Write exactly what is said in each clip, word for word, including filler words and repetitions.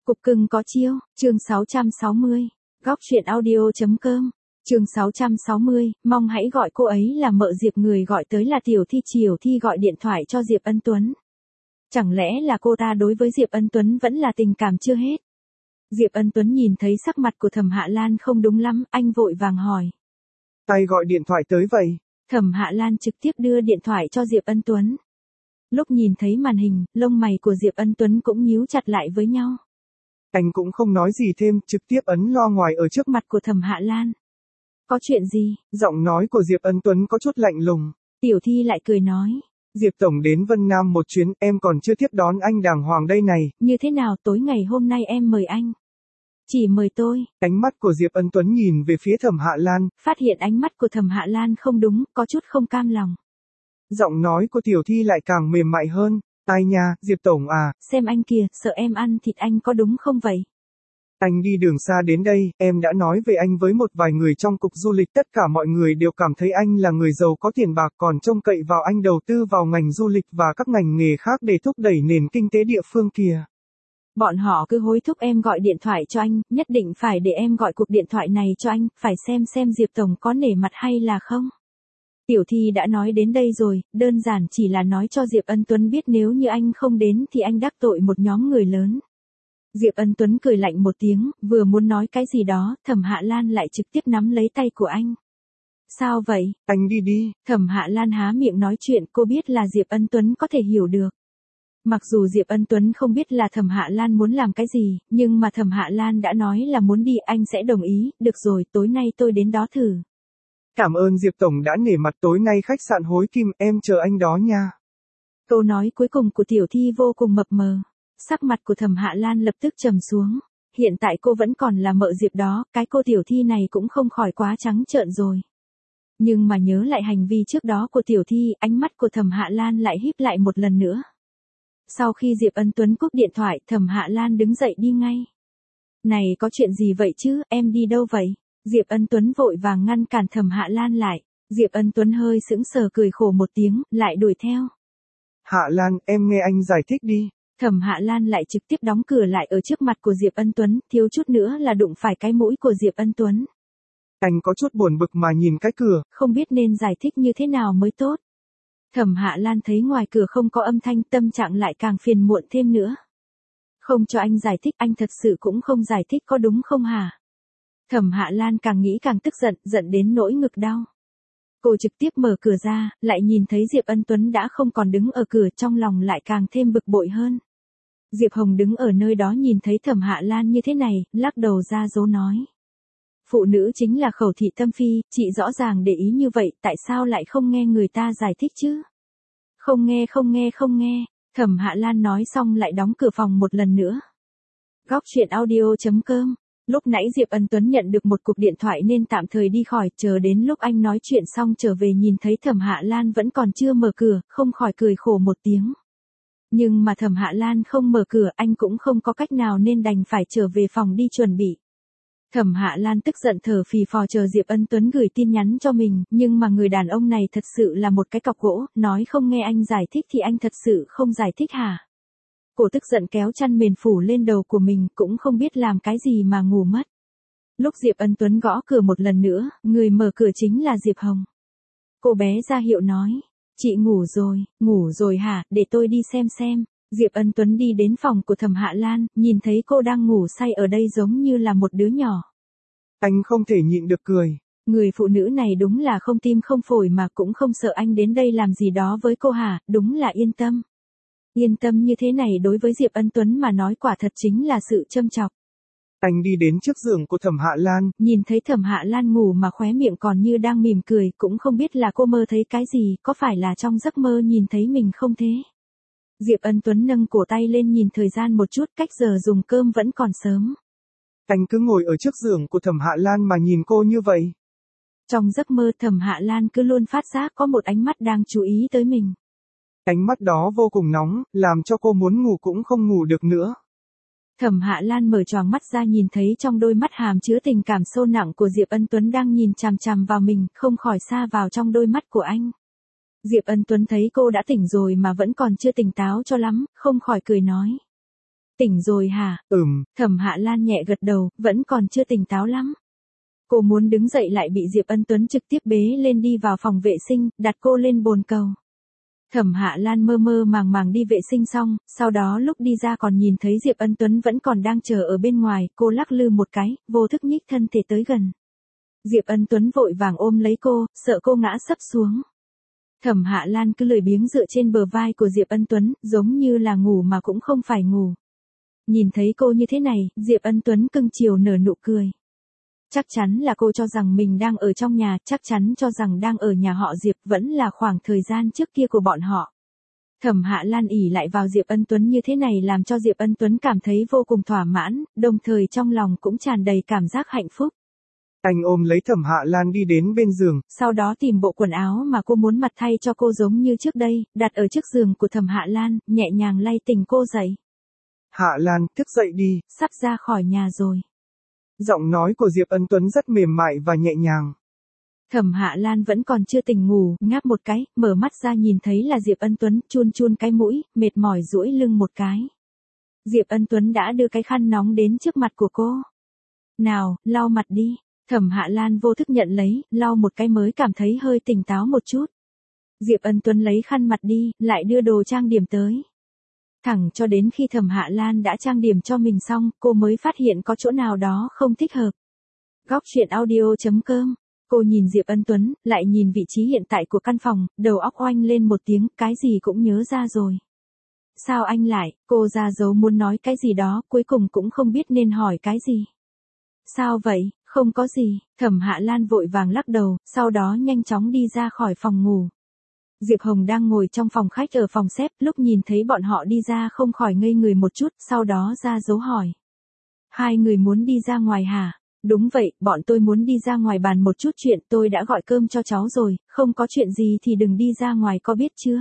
Cục cưng có chiêu, chương sáu trăm sáu mươi. Góc truyện audio.com. Chương sáu trăm sáu mươi, mong hãy gọi cô ấy là mợ Diệp, người gọi tới là Tiểu Thi. Triều Thi gọi điện thoại cho Diệp Ân Tuấn. Chẳng lẽ là cô ta đối với Diệp Ân Tuấn vẫn là tình cảm chưa hết? Diệp Ân Tuấn nhìn thấy sắc mặt của Thẩm Hạ Lan không đúng lắm, anh vội vàng hỏi. Tay gọi điện thoại tới vậy? Thẩm Hạ Lan trực tiếp đưa điện thoại cho Diệp Ân Tuấn. Lúc nhìn thấy màn hình, lông mày của Diệp Ân Tuấn cũng nhíu chặt lại với nhau. Anh cũng không nói gì thêm, trực tiếp ấn loa ngoài ở trước mặt của Thẩm Hạ Lan. Có chuyện gì? Giọng nói của Diệp Ân Tuấn có chút lạnh lùng. Tiểu Thi lại cười nói. Diệp Tổng đến Vân Nam một chuyến, em còn chưa tiếp đón anh đàng hoàng đây này. Như thế nào, tối ngày hôm nay em mời anh? Chỉ mời tôi. Ánh mắt của Diệp Ân Tuấn nhìn về phía Thẩm Hạ Lan. Phát hiện ánh mắt của Thẩm Hạ Lan không đúng, có chút không cam lòng. Giọng nói của Tiểu Thi lại càng mềm mại hơn. Ai nha, Diệp Tổng à. Xem anh kìa, sợ em ăn thịt anh có đúng không vậy? Anh đi đường xa đến đây, em đã nói về anh với một vài người trong cục du lịch, tất cả mọi người đều cảm thấy anh là người giàu có tiền bạc, còn trông cậy vào anh đầu tư vào ngành du lịch và các ngành nghề khác để thúc đẩy nền kinh tế địa phương kìa. Bọn họ cứ hối thúc em gọi điện thoại cho anh, nhất định phải để em gọi cuộc điện thoại này cho anh, phải xem xem Diệp Tổng có nể mặt hay là không. Tiểu Thi đã nói đến đây rồi, đơn giản chỉ là nói cho Diệp Ân Tuấn biết nếu như anh không đến thì anh đắc tội một nhóm người lớn. Diệp Ân Tuấn cười lạnh một tiếng, vừa muốn nói cái gì đó, Thẩm Hạ Lan lại trực tiếp nắm lấy tay của anh. Sao vậy? Anh đi đi. Thẩm Hạ Lan há miệng nói chuyện, cô biết là Diệp Ân Tuấn có thể hiểu được. Mặc dù Diệp Ân Tuấn không biết là Thẩm Hạ Lan muốn làm cái gì, nhưng mà Thẩm Hạ Lan đã nói là muốn đi, anh sẽ đồng ý. Được rồi, tối nay tôi đến đó thử. Cảm ơn Diệp Tổng đã nể mặt, tối nay khách sạn Hối Kim, em chờ anh đó nha. Câu nói cuối cùng của Tiểu Thi vô cùng mập mờ. Sắc mặt của Thẩm Hạ Lan lập tức trầm xuống. Hiện tại cô vẫn còn là mợ Diệp đó, cái cô Tiểu Thi này cũng không khỏi quá trắng trợn rồi. Nhưng mà nhớ lại hành vi trước đó của Tiểu Thi, ánh mắt của Thẩm Hạ Lan lại híp lại một lần nữa. Sau khi Diệp Ân Tuấn cúp điện thoại, Thẩm Hạ Lan đứng dậy đi ngay. Này, có chuyện gì vậy chứ, em đi đâu vậy? Diệp Ân Tuấn vội vàng ngăn cản Thẩm Hạ Lan lại. Diệp Ân Tuấn hơi sững sờ cười khổ một tiếng, lại đuổi theo. Hạ Lan, em nghe anh giải thích đi. Thẩm Hạ Lan lại trực tiếp đóng cửa lại ở trước mặt của Diệp Ân Tuấn, thiếu chút nữa là đụng phải cái mũi của Diệp Ân Tuấn. Anh có chút buồn bực mà nhìn cái cửa. Không biết nên giải thích như thế nào mới tốt. Thẩm Hạ Lan thấy ngoài cửa không có âm thanh, tâm trạng lại càng phiền muộn thêm nữa. Không cho anh giải thích, anh thật sự cũng không giải thích có đúng không hả? Thẩm Hạ Lan càng nghĩ càng tức giận, giận đến nỗi ngực đau. Cô trực tiếp mở cửa ra, lại nhìn thấy Diệp Ân Tuấn đã không còn đứng ở cửa, trong lòng lại càng thêm bực bội hơn. Diệp Hồng đứng ở nơi đó nhìn thấy Thẩm Hạ Lan như thế này, lắc đầu ra dấu nói. Phụ nữ chính là khẩu thị tâm phi, chị rõ ràng để ý như vậy, tại sao lại không nghe người ta giải thích chứ? Không nghe không nghe không nghe, Thẩm Hạ Lan nói xong lại đóng cửa phòng một lần nữa. Góc truyện audio.com. Lúc nãy Diệp Ân Tuấn nhận được một cuộc điện thoại nên tạm thời đi khỏi, chờ đến lúc anh nói chuyện xong trở về nhìn thấy Thẩm Hạ Lan vẫn còn chưa mở cửa, không khỏi cười khổ một tiếng. Nhưng mà Thẩm Hạ Lan không mở cửa, anh cũng không có cách nào nên đành phải trở về phòng đi chuẩn bị. Thẩm Hạ Lan tức giận thở phì phò chờ Diệp Ân Tuấn gửi tin nhắn cho mình, nhưng mà người đàn ông này thật sự là một cái cọc gỗ, nói không nghe anh giải thích thì anh thật sự không giải thích hả? Cô tức giận kéo chăn mền phủ lên đầu của mình, cũng không biết làm cái gì mà ngủ mất. Lúc Diệp Ân Tuấn gõ cửa một lần nữa, người mở cửa chính là Diệp Hồng. Cô bé ra hiệu nói, chị ngủ rồi, ngủ rồi hả, để tôi đi xem xem. Diệp Ân Tuấn đi đến phòng của Thẩm Hạ Lan, nhìn thấy cô đang ngủ say ở đây giống như là một đứa nhỏ. Anh không thể nhịn được cười. Người phụ nữ này đúng là không tim không phổi mà cũng không sợ anh đến đây làm gì đó với cô hả, đúng là yên tâm. Yên tâm như thế này đối với Diệp Ân Tuấn mà nói quả thật chính là sự châm chọc. Anh đi đến trước giường của Thẩm Hạ Lan, nhìn thấy Thẩm Hạ Lan ngủ mà khóe miệng còn như đang mỉm cười, cũng không biết là cô mơ thấy cái gì, có phải là trong giấc mơ nhìn thấy mình không thế? Diệp Ân Tuấn nâng cổ tay lên nhìn thời gian một chút, cách giờ dùng cơm vẫn còn sớm. Anh cứ ngồi ở trước giường của Thẩm Hạ Lan mà nhìn cô như vậy. Trong giấc mơ Thẩm Hạ Lan cứ luôn phát giác có một ánh mắt đang chú ý tới mình. Ánh mắt đó vô cùng nóng, làm cho cô muốn ngủ cũng không ngủ được nữa. Thẩm Hạ Lan mở choàng mắt ra nhìn thấy trong đôi mắt hàm chứa tình cảm sâu nặng của Diệp Ân Tuấn đang nhìn chằm chằm vào mình, không khỏi sa vào trong đôi mắt của anh. Diệp Ân Tuấn thấy cô đã tỉnh rồi mà vẫn còn chưa tỉnh táo cho lắm, không khỏi cười nói. Tỉnh rồi hả? Ừm. Thẩm Hạ Lan nhẹ gật đầu, vẫn còn chưa tỉnh táo lắm. Cô muốn đứng dậy lại bị Diệp Ân Tuấn trực tiếp bế lên đi vào phòng vệ sinh, đặt cô lên bồn cầu. Thẩm Hạ Lan mơ mơ màng màng đi vệ sinh xong, sau đó lúc đi ra còn nhìn thấy Diệp Ân Tuấn vẫn còn đang chờ ở bên ngoài, cô lắc lư một cái, vô thức nhích thân thể tới gần. Diệp Ân Tuấn vội vàng ôm lấy cô, sợ cô ngã sấp xuống. Thẩm Hạ Lan cứ lười biếng dựa trên bờ vai của Diệp Ân Tuấn, giống như là ngủ mà cũng không phải ngủ. Nhìn thấy cô như thế này, Diệp Ân Tuấn cưng chiều nở nụ cười. Chắc chắn là cô cho rằng mình đang ở trong nhà, chắc chắn cho rằng đang ở nhà họ Diệp, vẫn là khoảng thời gian trước kia của bọn họ. Thẩm Hạ Lan ỉ lại vào Diệp Ân Tuấn như thế này làm cho Diệp Ân Tuấn cảm thấy vô cùng thỏa mãn, đồng thời trong lòng cũng tràn đầy cảm giác hạnh phúc. Anh ôm lấy Thẩm Hạ Lan đi đến bên giường. Sau đó tìm bộ quần áo mà cô muốn mặc thay cho cô giống như trước đây, đặt ở trước giường của Thẩm Hạ Lan, nhẹ nhàng lay tỉnh cô dậy. Hạ Lan, thức dậy đi. Sắp ra khỏi nhà rồi. Giọng nói của Diệp Ân Tuấn rất mềm mại và nhẹ nhàng. Thẩm Hạ Lan vẫn còn chưa tỉnh ngủ, ngáp một cái, mở mắt ra nhìn thấy là Diệp Ân Tuấn, chun chun cái mũi, mệt mỏi duỗi lưng một cái. Diệp Ân Tuấn đã đưa cái khăn nóng đến trước mặt của cô. Nào, lau mặt đi. Thẩm Hạ Lan vô thức nhận lấy, lau một cái mới cảm thấy hơi tỉnh táo một chút. Diệp Ân Tuấn lấy khăn mặt đi, lại đưa đồ trang điểm tới. Thẳng cho đến khi Thẩm Hạ Lan đã trang điểm cho mình xong, cô mới phát hiện có chỗ nào đó không thích hợp. Góc truyện audio chấm com. Cô nhìn Diệp Ân Tuấn, lại nhìn vị trí hiện tại của căn phòng, đầu óc oanh lên một tiếng, cái gì cũng nhớ ra rồi. Sao anh lại, cô ra dấu muốn nói cái gì đó, cuối cùng cũng không biết nên hỏi cái gì. Sao vậy, không có gì, Thẩm Hạ Lan vội vàng lắc đầu, sau đó nhanh chóng đi ra khỏi phòng ngủ. Diệp Hồng đang ngồi trong phòng khách ở phòng xếp, lúc nhìn thấy bọn họ đi ra không khỏi ngây người một chút, sau đó ra dấu hỏi. Hai người muốn đi ra ngoài hả? Đúng vậy, bọn tôi muốn đi ra ngoài bàn một chút chuyện, tôi đã gọi cơm cho cháu rồi, không có chuyện gì thì đừng đi ra ngoài có biết chưa?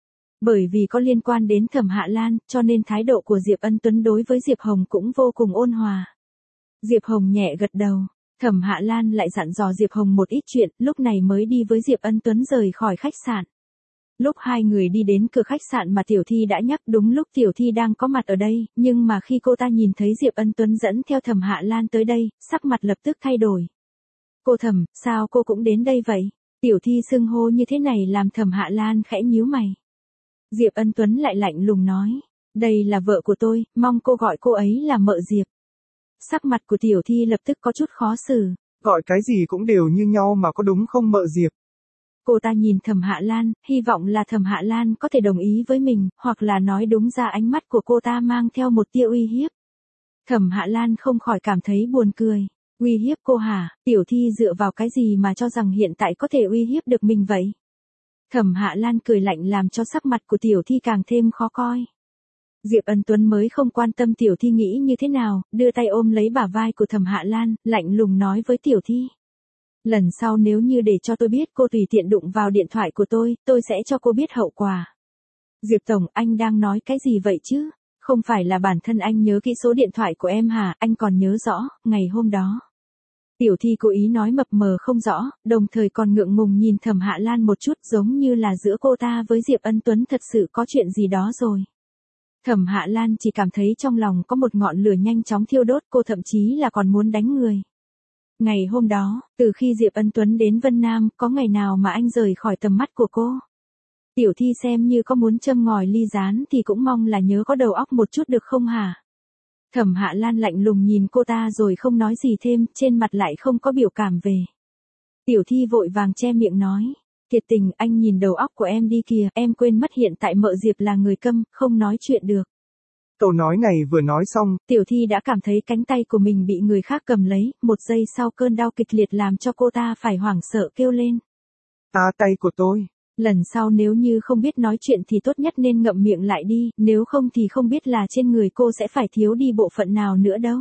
Bởi vì có liên quan đến Thẩm Hạ Lan, cho nên thái độ của Diệp Ân Tuấn đối với Diệp Hồng cũng vô cùng ôn hòa. Diệp Hồng nhẹ gật đầu, Thẩm Hạ Lan lại dặn dò Diệp Hồng một ít chuyện, lúc này mới đi với Diệp Ân Tuấn rời khỏi khách sạn. Lúc hai người đi đến cửa khách sạn mà Tiểu Thi đã nhắc, đúng lúc Tiểu Thi đang có mặt ở đây, nhưng mà khi cô ta nhìn thấy Diệp Ân Tuấn dẫn theo Thẩm Hạ Lan tới đây, sắc mặt lập tức thay đổi. Cô Thẩm, sao cô cũng đến đây vậy? Tiểu Thi xưng hô như thế này làm Thẩm Hạ Lan khẽ nhíu mày. Diệp Ân Tuấn lại lạnh lùng nói, đây là vợ của tôi, mong cô gọi cô ấy là mợ Diệp. Sắc mặt của Tiểu Thi lập tức có chút khó xử. Gọi cái gì cũng đều như nhau mà có đúng không mợ Diệp? Cô ta nhìn Thẩm Hạ Lan, hy vọng là Thẩm Hạ Lan có thể đồng ý với mình, hoặc là nói đúng ra ánh mắt của cô ta mang theo một tia uy hiếp. Thẩm Hạ Lan không khỏi cảm thấy buồn cười. Uy hiếp cô hả? Tiểu Thi dựa vào cái gì mà cho rằng hiện tại có thể uy hiếp được mình vậy? Thẩm Hạ Lan cười lạnh làm cho sắc mặt của Tiểu Thi càng thêm khó coi. Diệp Ân Tuấn mới không quan tâm Tiểu Thi nghĩ như thế nào, đưa tay ôm lấy bả vai của Thẩm Hạ Lan, lạnh lùng nói với Tiểu Thi. Lần sau nếu như để cho tôi biết cô tùy tiện đụng vào điện thoại của tôi, tôi sẽ cho cô biết hậu quả. Diệp Tổng, anh đang nói cái gì vậy chứ? Không phải là bản thân anh nhớ kỹ số điện thoại của em hả? Anh còn nhớ rõ, ngày hôm đó. Tiểu Thi cố ý nói mập mờ không rõ, đồng thời còn ngượng ngùng nhìn Thẩm Hạ Lan một chút, giống như là giữa cô ta với Diệp Ân Tuấn thật sự có chuyện gì đó rồi. Thẩm Hạ Lan chỉ cảm thấy trong lòng có một ngọn lửa nhanh chóng thiêu đốt, cô thậm chí là còn muốn đánh người. Ngày hôm đó, từ khi Diệp Ân Tuấn đến Vân Nam, có ngày nào mà anh rời khỏi tầm mắt của cô? Tiểu Thi xem như có muốn châm ngòi ly rán thì cũng mong là nhớ có đầu óc một chút được không hả? Thẩm Hạ Lan lạnh lùng nhìn cô ta rồi không nói gì thêm, trên mặt lại không có biểu cảm về. Tiểu Thi vội vàng che miệng nói, thiệt tình anh nhìn đầu óc của em đi kìa, em quên mất hiện tại mợ Diệp là người câm, không nói chuyện được. Câu nói này vừa nói xong, Tiểu Thi đã cảm thấy cánh tay của mình bị người khác cầm lấy, một giây sau cơn đau kịch liệt làm cho cô ta phải hoảng sợ kêu lên. Ta tay của tôi. Lần sau nếu như không biết nói chuyện thì tốt nhất nên ngậm miệng lại đi, nếu không thì không biết là trên người cô sẽ phải thiếu đi bộ phận nào nữa đâu.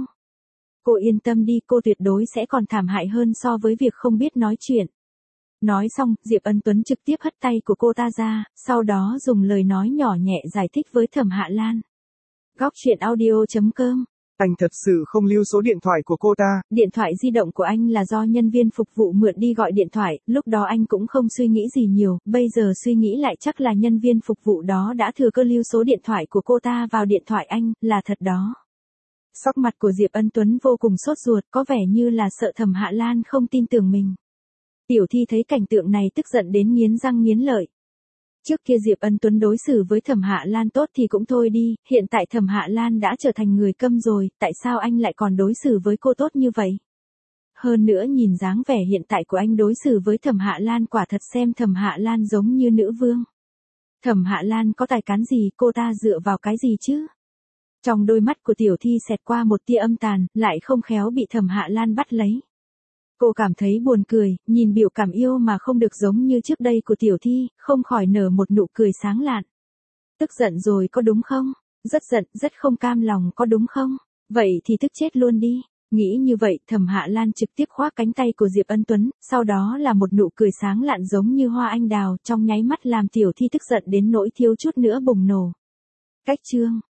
Cô yên tâm đi, cô tuyệt đối sẽ còn thảm hại hơn so với việc không biết nói chuyện. Nói xong, Diệp Ân Tuấn trực tiếp hất tay của cô ta ra, sau đó dùng lời nói nhỏ nhẹ giải thích với Thẩm Hạ Lan. Góc truyện audio chấm com Anh thật sự không lưu số điện thoại của cô ta. Điện thoại di động của anh là do nhân viên phục vụ mượn đi gọi điện thoại, lúc đó anh cũng không suy nghĩ gì nhiều, bây giờ suy nghĩ lại chắc là nhân viên phục vụ đó đã thừa cơ lưu số điện thoại của cô ta vào điện thoại anh, là thật đó. Sắc mặt của Diệp Ân Tuấn vô cùng sốt ruột, có vẻ như là sợ Thẩm Hạ Lan không tin tưởng mình. Tiểu Thi thấy cảnh tượng này tức giận đến nghiến răng nghiến lợi. Trước kia Diệp Ân Tuấn đối xử với Thẩm Hạ Lan tốt thì cũng thôi đi, hiện tại Thẩm Hạ Lan đã trở thành người câm rồi, tại sao anh lại còn đối xử với cô tốt như vậy? Hơn nữa nhìn dáng vẻ hiện tại của anh đối xử với Thẩm Hạ Lan quả thật xem Thẩm Hạ Lan giống như nữ vương. Thẩm Hạ Lan có tài cán gì, cô ta dựa vào cái gì chứ? Trong đôi mắt của Tiểu Thi xẹt qua một tia âm tàn, lại không khéo bị Thẩm Hạ Lan bắt lấy. Cô cảm thấy buồn cười, nhìn biểu cảm yêu mà không được giống như trước đây của Tiểu Thi, không khỏi nở một nụ cười sáng lạn. Tức giận rồi có đúng không? Rất giận, rất không cam lòng có đúng không? Vậy thì tức chết luôn đi. Nghĩ như vậy, Thẩm Hạ Lan trực tiếp khoác cánh tay của Diệp Ân Tuấn, sau đó là một nụ cười sáng lạn giống như hoa anh đào, trong nháy mắt làm Tiểu Thi tức giận đến nỗi thiếu chút nữa bùng nổ. Cách chương